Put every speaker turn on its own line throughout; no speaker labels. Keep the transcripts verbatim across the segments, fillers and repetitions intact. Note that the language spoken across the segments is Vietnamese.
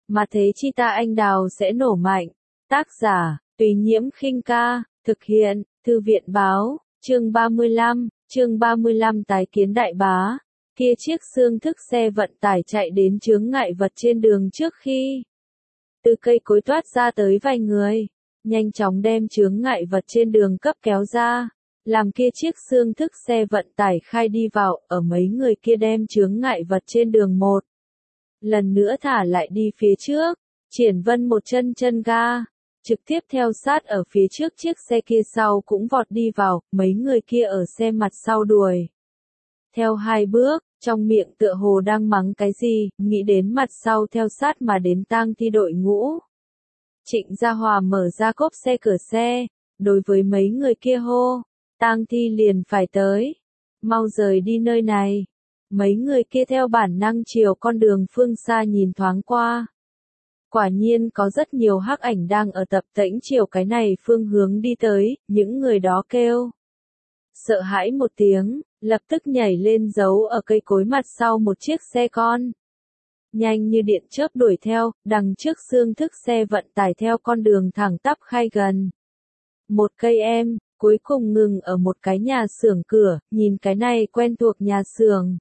mà thế chi ta anh đào sẽ nổ mạnh. Tác giả, Tùy Nhiễm Khinh Ca, thực hiện, Thư viện Báo, chương ba mươi lăm, chương ba mươi lăm tái kiến đại bá. Kia chiếc xương thức xe vận tải chạy đến chướng ngại vật trên đường trước khi từ cây cối toát ra tới vài người, nhanh chóng đem chướng ngại vật trên đường cấp kéo ra, làm kia chiếc xương thức xe vận tải khai đi vào, ở mấy người kia đem chướng ngại vật trên đường một lần nữa thả lại đi phía trước. Triển Vân một chân chân ga, trực tiếp theo sát ở phía trước chiếc xe kia sau cũng vọt đi vào, mấy người kia ở xe mặt sau đuổi theo hai bước, trong miệng tựa hồ đang mắng cái gì, nghĩ đến mặt sau theo sát mà đến tang thi đội ngũ. Trịnh Gia Hòa mở ra cốp xe cửa xe, đối với mấy người kia hô, tang thi liền phải tới, mau rời đi nơi này. Mấy người kia theo bản năng chiều con đường phương xa nhìn thoáng qua. Quả nhiên có rất nhiều hắc ảnh đang ở tập tễnh chiều cái này phương hướng đi tới, những người đó kêu sợ hãi một tiếng, lập tức nhảy lên giấu ở cây cối mặt sau một chiếc xe con. Nhanh như điện chớp đuổi theo, đằng trước xương thức xe vận tải theo con đường thẳng tắp khai gần. Một cây em, cuối cùng ngừng ở một cái nhà xưởng cửa, nhìn cái này quen thuộc nhà xưởng.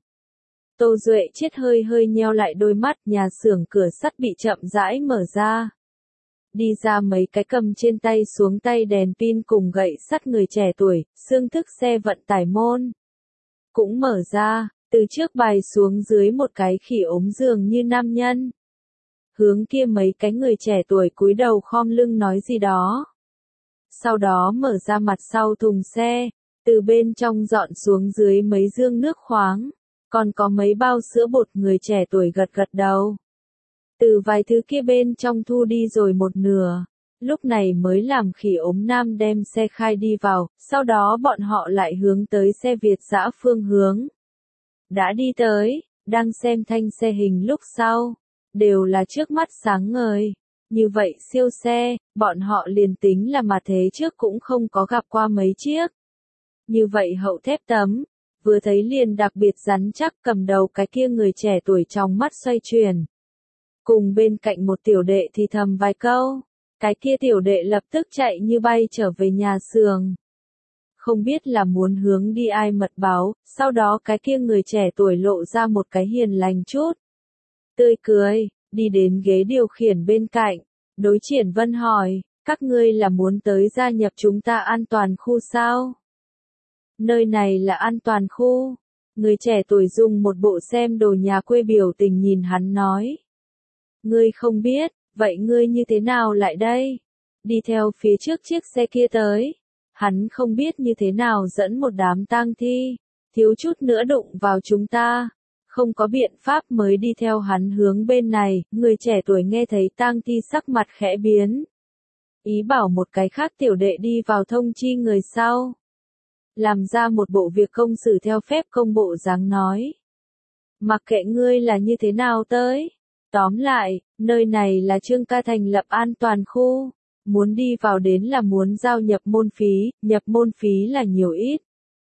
Tô Duệ chết hơi hơi nheo lại đôi mắt, nhà xưởng cửa sắt bị chậm rãi mở ra. Đi ra mấy cái cầm trên tay xuống tay đèn pin cùng gậy sắt người trẻ tuổi, xương thức xe vận tải môn cũng mở ra, từ trước bài xuống dưới một cái khỉ ốm giường như nam nhân. Hướng kia mấy cái người trẻ tuổi cúi đầu khom lưng nói gì đó. Sau đó mở ra mặt sau thùng xe, từ bên trong dọn xuống dưới mấy dương nước khoáng, còn có mấy bao sữa bột. Người trẻ tuổi gật gật đầu. Từ vài thứ kia bên trong thu đi rồi một nửa, lúc này mới làm khỉ ốm nam đem xe khai đi vào, sau đó bọn họ lại hướng tới xe Việt dã phương hướng. Đã đi tới, đang xem thanh xe hình lúc sau, đều là trước mắt sáng ngời. Như vậy siêu xe, bọn họ liền tính là mà thế trước cũng không có gặp qua mấy chiếc. Như vậy hậu thép tấm, vừa thấy liền đặc biệt rắn chắc, cầm đầu cái kia người trẻ tuổi trong mắt xoay chuyển. Cùng bên cạnh một tiểu đệ thì thầm vài câu, cái kia tiểu đệ lập tức chạy như bay trở về nhà xưởng. Không biết là muốn hướng đi ai mật báo, sau đó cái kia người trẻ tuổi lộ ra một cái hiền lành chút tươi cười, đi đến ghế điều khiển bên cạnh, đối Triển Vân hỏi, các ngươi là muốn tới gia nhập chúng ta an toàn khu sao? Nơi này là an toàn khu. Người trẻ tuổi dùng một bộ xem đồ nhà quê biểu tình nhìn hắn nói. Ngươi không biết, vậy ngươi như thế nào lại đây? Đi theo phía trước chiếc xe kia tới. Hắn không biết như thế nào dẫn một đám tang thi, thiếu chút nữa đụng vào chúng ta. Không có biện pháp mới đi theo hắn hướng bên này. Người trẻ tuổi nghe thấy tang thi sắc mặt khẽ biến. Ý bảo một cái khác tiểu đệ đi vào thông chi người sau. Làm ra một bộ việc công xử theo phép công bộ dáng nói. Mặc kệ ngươi là như thế nào tới. Tóm lại, nơi này là Trương ca thành lập an toàn khu. Muốn đi vào đến là muốn giao nhập môn phí, nhập môn phí là nhiều ít.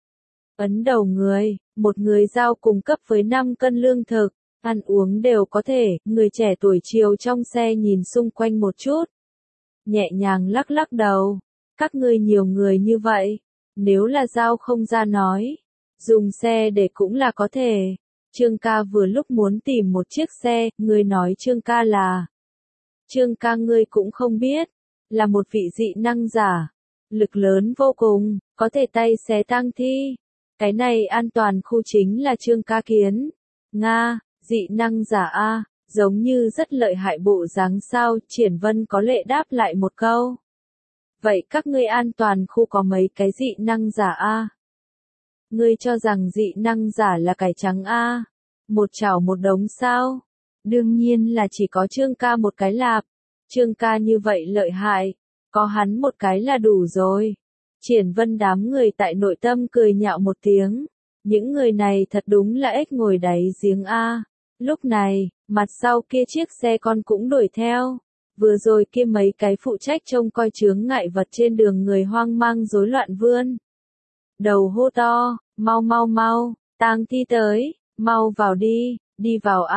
Ấn đầu người, một người giao cùng cấp với năm cân lương thực, ăn uống đều có thể. Người trẻ tuổi chiều trong xe nhìn xung quanh một chút. Nhẹ nhàng lắc lắc đầu. Các ngươi nhiều người như vậy. Nếu là giao không ra nói, dùng xe để cũng là có thể. Trương ca vừa lúc muốn tìm một chiếc xe, ngươi nói Trương ca là. Trương ca ngươi cũng không biết, là một vị dị năng giả, lực lớn vô cùng, có thể tay xé tang thi. Cái này an toàn khu chính là Trương ca kiến. Nga, dị năng giả a, giống như rất lợi hại bộ dáng sao? Triển Vân có lệ đáp lại một câu. Vậy các ngươi an toàn khu có mấy cái dị năng giả a? Ngươi cho rằng dị năng giả là cải trắng a? Một chảo một đống sao? Đương nhiên là chỉ có Trương ca một cái lạp. Trương ca như vậy lợi hại, có hắn một cái là đủ rồi. Triển Vân đám người tại nội tâm cười nhạo một tiếng. Những người này thật đúng là ếch ngồi đáy giếng a. Lúc này, mặt sau kia chiếc xe con cũng đuổi theo. Vừa rồi kia mấy cái phụ trách trông coi chướng ngại vật trên đường người hoang mang rối loạn vươn. Đầu hô to, mau mau mau, tang thi tới, mau vào đi, đi vào a.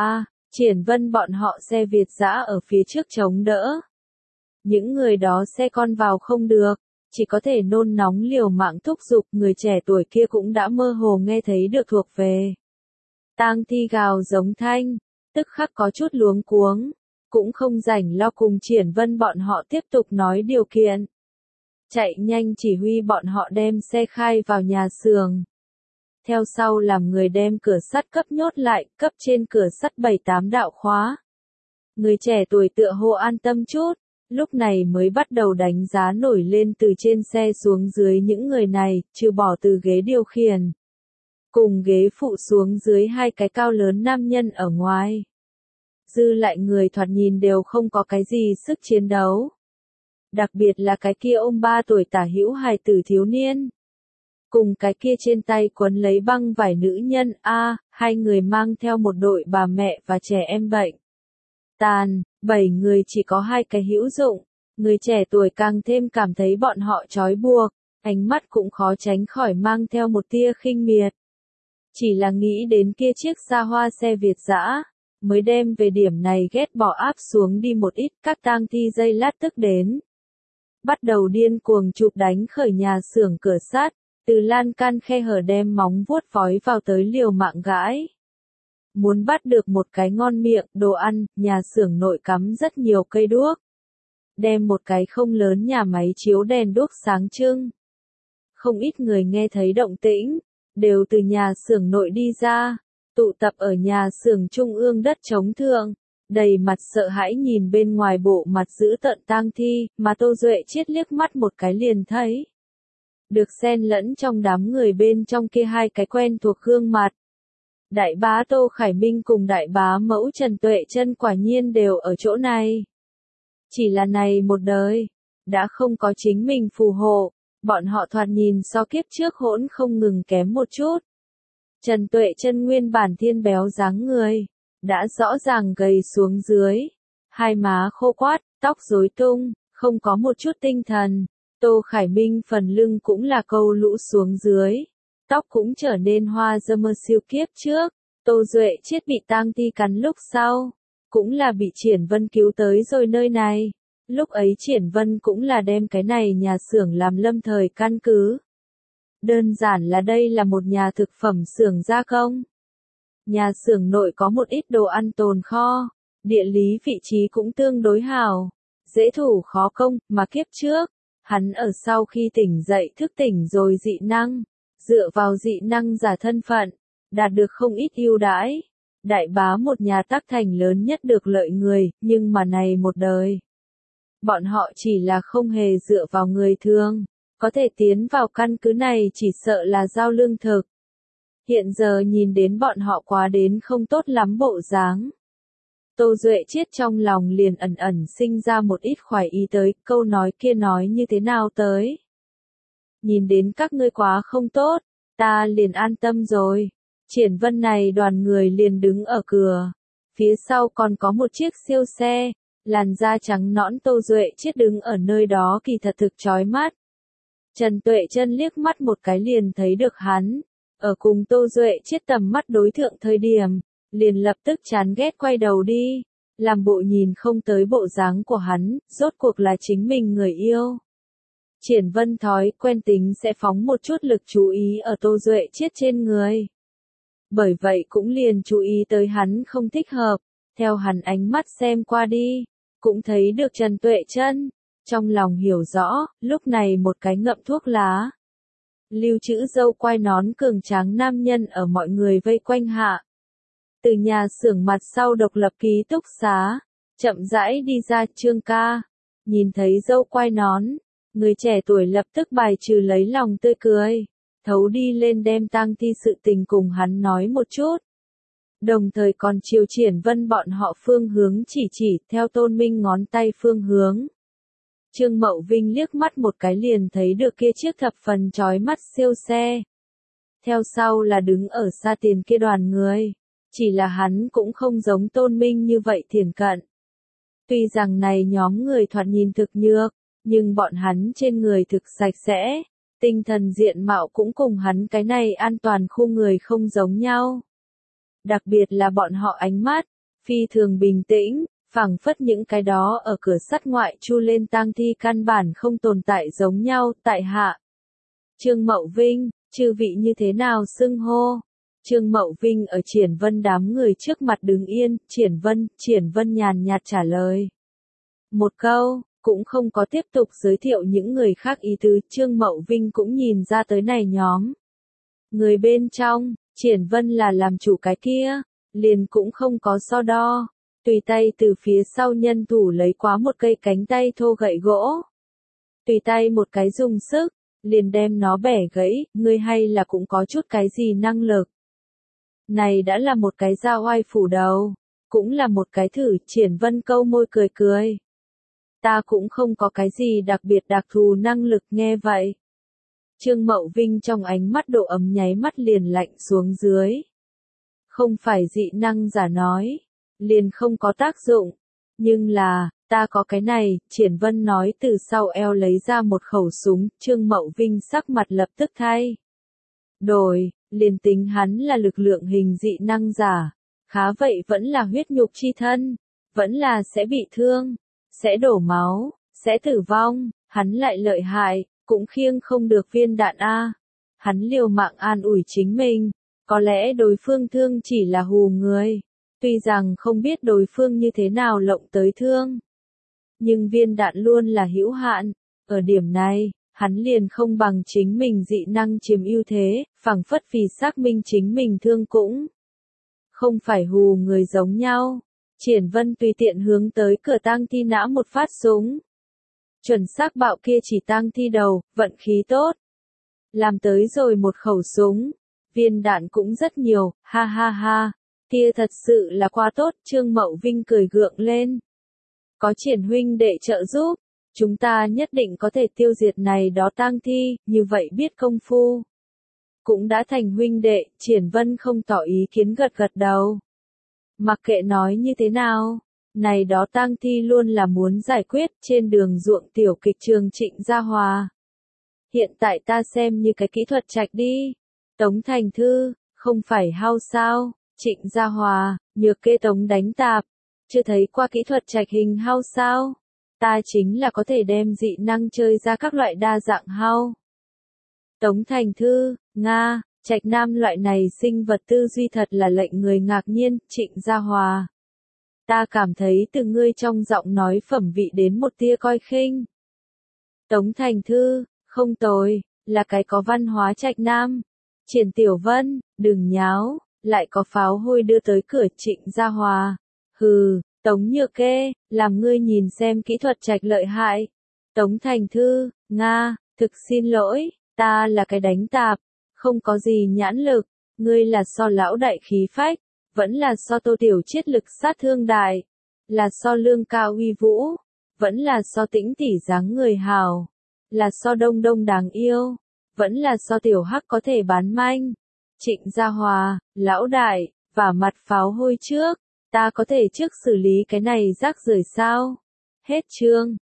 Triển Vân bọn họ xe Việt dã ở phía trước chống đỡ. Những người đó xe con vào không được, chỉ có thể nôn nóng liều mạng thúc giục, người trẻ tuổi kia cũng đã mơ hồ nghe thấy được thuộc về. Tang Thi gào giống thanh, tức khắc có chút luống cuống, cũng không rảnh lo cùng Triển Vân bọn họ tiếp tục nói điều kiện. Chạy nhanh chỉ huy bọn họ đem xe khai vào nhà xưởng. Theo sau làm người đem cửa sắt cấp nhốt lại, cấp trên cửa sắt bảy tám đạo khóa. Người trẻ tuổi tựa hồ an tâm chút, lúc này mới bắt đầu đánh giá nổi lên từ trên xe xuống dưới những người này, trừ bỏ từ ghế điều khiển. Cùng ghế phụ xuống dưới hai cái cao lớn nam nhân ở ngoài. Dư lại người thoạt nhìn đều không có cái gì sức chiến đấu. Đặc biệt là cái kia ôm ba tuổi tả hữu hài tử thiếu niên. Cùng cái kia trên tay quấn lấy băng vải nữ nhân, a, hai người mang theo một đội bà mẹ và trẻ em bệnh. Tàn, bảy người chỉ có hai cái hữu dụng, người trẻ tuổi càng thêm cảm thấy bọn họ trói buộc, ánh mắt cũng khó tránh khỏi mang theo một tia khinh miệt. Chỉ là nghĩ đến kia chiếc xa hoa xe Việt dã, mới đem về điểm này ghét bỏ áp xuống đi một ít, các tang thi dây lát tức đến. Bắt đầu điên cuồng chụp đánh khởi nhà xưởng cửa sắt, từ lan can khe hở đem móng vuốt vói vào tới liều mạng gãi. Muốn bắt được một cái ngon miệng đồ ăn, nhà xưởng nội cắm rất nhiều cây đuốc. Đem một cái không lớn nhà máy chiếu đèn đuốc sáng trưng. Không ít người nghe thấy động tĩnh, đều từ nhà xưởng nội đi ra, tụ tập ở nhà xưởng trung ương đất trống thượng, đầy mặt sợ hãi nhìn bên ngoài bộ mặt dữ tợn tang thi, mà Tô Duệ Chiết liếc mắt một cái liền thấy. Được xen lẫn trong đám người bên trong kia hai cái quen thuộc gương mặt. Đại bá Tô Khải Minh cùng đại bá mẫu Trần Tuệ Chân quả nhiên đều ở chỗ này. Chỉ là này một đời, đã không có chính mình phù hộ, bọn họ thoạt nhìn so kiếp trước hỗn không ngừng kém một chút. Trần Tuệ Chân nguyên bản thiên béo dáng người, đã rõ ràng gầy xuống dưới, hai má khô quát, tóc rối tung, không có một chút tinh thần. Tô Khải Minh phần lưng cũng là câu lũ xuống dưới, tóc cũng trở nên hoa râm mơ siêu kiếp trước. Tô Duệ Chiết bị tang thi cắn lúc sau, cũng là bị Triển Vân cứu tới rồi nơi này. Lúc ấy Triển Vân cũng là đem cái này nhà xưởng làm lâm thời căn cứ. Đơn giản là đây là một nhà thực phẩm xưởng gia công. Nhà xưởng nội có một ít đồ ăn tồn kho, địa lý vị trí cũng tương đối hảo, dễ thủ khó công, mà kiếp trước, hắn ở sau khi tỉnh dậy thức tỉnh rồi dị năng, dựa vào dị năng giả thân phận, đạt được không ít ưu đãi. Đại bá một nhà tác thành lớn nhất được lợi người, nhưng mà này một đời. Bọn họ chỉ là không hề dựa vào người thường, có thể tiến vào căn cứ này chỉ sợ là giao lương thực. Hiện giờ nhìn đến bọn họ quá đến không tốt lắm bộ dáng. Tô Duệ Chiết trong lòng liền ẩn ẩn sinh ra một ít khoái ý tới, câu nói kia nói như thế nào tới. Nhìn đến các ngươi quá không tốt, ta liền an tâm rồi. Triển Vân này đoàn người liền đứng ở cửa. Phía sau còn có một chiếc siêu xe, làn da trắng nõn Tô Duệ Chiết đứng ở nơi đó kỳ thật thực chói mắt. Trần Tuệ Chân liếc mắt một cái liền thấy được hắn, ở cùng Tô Duệ Chiết tầm mắt đối thượng thời điểm, liền lập tức chán ghét quay đầu đi, làm bộ nhìn không tới bộ dáng của hắn, rốt cuộc là chính mình người yêu. Triển Vân thói quen tính sẽ phóng một chút lực chú ý ở Tô Duệ Chiết trên người. Bởi vậy cũng liền chú ý tới hắn không thích hợp, theo hắn ánh mắt xem qua đi, cũng thấy được Trần Tuệ Chân, trong lòng hiểu rõ, lúc này một cái ngậm thuốc lá. Lưu trữ râu quai nón cường tráng nam nhân ở mọi người vây quanh hạ. Từ nhà xưởng mặt sau độc lập ký túc xá, chậm rãi đi ra. Trương ca, nhìn thấy râu quai nón, người trẻ tuổi lập tức bài trừ lấy lòng tươi cười, thấu đi lên đem tang thi sự tình cùng hắn nói một chút. Đồng thời còn chiều Triển Vân bọn họ phương hướng chỉ chỉ theo Tôn Minh ngón tay phương hướng. Trương Mậu Vinh liếc mắt một cái liền thấy được kia chiếc thập phần chói mắt siêu xe. Theo sau là đứng ở xa tiền kia đoàn người. Chỉ là hắn cũng không giống Tôn Minh như vậy thiển cận. Tuy rằng này nhóm người thoạt nhìn thực nhược, nhưng bọn hắn trên người thực sạch sẽ, tinh thần diện mạo cũng cùng hắn cái này an toàn khu người không giống nhau. Đặc biệt là bọn họ ánh mắt, phi thường bình tĩnh, phảng phất những cái đó ở cửa sắt ngoại chu lên tang thi căn bản không tồn tại giống nhau. Tại hạ Trương Mậu Vinh, chư vị như thế nào xưng hô? Trương Mậu Vinh ở Triển Vân đám người trước mặt đứng yên, Triển Vân, Triển Vân nhàn nhạt trả lời. Một câu, cũng không có tiếp tục giới thiệu những người khác ý tứ, Trương Mậu Vinh cũng nhìn ra tới này nhóm. Người bên trong, Triển Vân là làm chủ cái kia, liền cũng không có so đo, tùy tay từ phía sau nhân thủ lấy quá một cây cánh tay thô gậy gỗ. Tùy tay một cái dùng sức, liền đem nó bẻ gãy, ngươi hay là cũng có chút cái gì năng lực. Này đã là một cái dao oai phủ đầu, cũng là một cái thử, Triển Vân câu môi cười cười. Ta cũng không có cái gì đặc biệt đặc thù năng lực, nghe vậy. Trương Mậu Vinh trong ánh mắt độ ấm nháy mắt liền lạnh xuống dưới. Không phải dị năng giả nói, liền không có tác dụng, nhưng là, ta có cái này, Triển Vân nói từ sau eo lấy ra một khẩu súng, Trương Mậu Vinh sắc mặt lập tức thay. Đổi, liền tính hắn là lực lượng hình dị năng giả, khá vậy vẫn là huyết nhục chi thân, vẫn là sẽ bị thương, sẽ đổ máu, sẽ tử vong, hắn lại lợi hại, cũng khiêng không được viên đạn A. Hắn liều mạng an ủi chính mình, có lẽ đối phương thương chỉ là hù người, tuy rằng không biết đối phương như thế nào lộng tới thương. Nhưng viên đạn luôn là hữu hạn, ở điểm này, hắn liền không bằng chính mình dị năng chiếm ưu thế, phảng phất vì xác minh chính mình thương cũng không phải hù người giống nhau. Triển Vân tùy tiện hướng tới cửa tang thi nã một phát súng. Chuẩn xác bạo kia chỉ tang thi đầu, vận khí tốt. Làm tới rồi một khẩu súng, viên đạn cũng rất nhiều, ha ha ha, kia thật sự là quá tốt, Trương Mậu Vinh cười gượng lên. Có Triển huynh đệ trợ giúp, chúng ta nhất định có thể tiêu diệt này đó tang thi, như vậy biết công phu. Cũng đã thành huynh đệ, Triển Vân không tỏ ý kiến gật gật đầu. Mặc kệ nói như thế nào, này đó tang thi luôn là muốn giải quyết trên đường ruộng tiểu kịch trường Trịnh Gia Hòa. Hiện tại ta xem như cái kỹ thuật trạch đi. Tống Thành Thư, không phải hao sao, Trịnh Gia Hòa, nhược kê tống đánh tạp. Chưa thấy qua kỹ thuật trạch hình hao sao? Ta chính là có thể đem dị năng chơi ra các loại đa dạng hao. Tống Thành Thư, Nga, Trạch Nam loại này sinh vật tư duy thật là lệnh người ngạc nhiên, Trịnh Gia Hòa. Ta cảm thấy từ ngươi trong giọng nói phẩm vị đến một tia coi khinh. Tống Thành Thư, không tồi, là cái có văn hóa Trạch Nam. Triển Tiểu Vân, đừng nháo, lại có pháo hôi đưa tới cửa Trịnh Gia Hòa. Hừ, Tống Nhược Kê, làm ngươi nhìn xem kỹ thuật Trạch lợi hại. Tống Thành Thư, Nga, thực xin lỗi, ta là cái đánh tạp, không có gì nhãn lực, ngươi là so lão đại khí phách, vẫn là so Tô Tiểu Chiết lực sát thương đại, là so Lương Cao uy vũ, vẫn là so Tĩnh tỷ dáng người hào, là so Đông Đông đáng yêu, vẫn là so Tiểu Hắc có thể bán manh. Trịnh Gia Hòa, lão đại, vả mặt pháo hôi trước, ta có thể trước xử lý cái này rác rưởi sao? Hết chương.